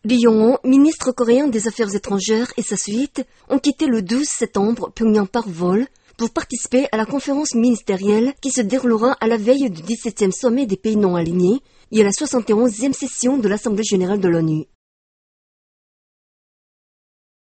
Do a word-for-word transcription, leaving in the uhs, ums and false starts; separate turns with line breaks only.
Lee Yong-ho, ministre coréen des Affaires étrangères, et sa suite ont quitté le douze septembre Pyongyang par vol pour participer à la conférence ministérielle qui se déroulera à la veille du dix-septième sommet des pays non alignés et à la soixante et onzième session de l'Assemblée générale de l'ONU.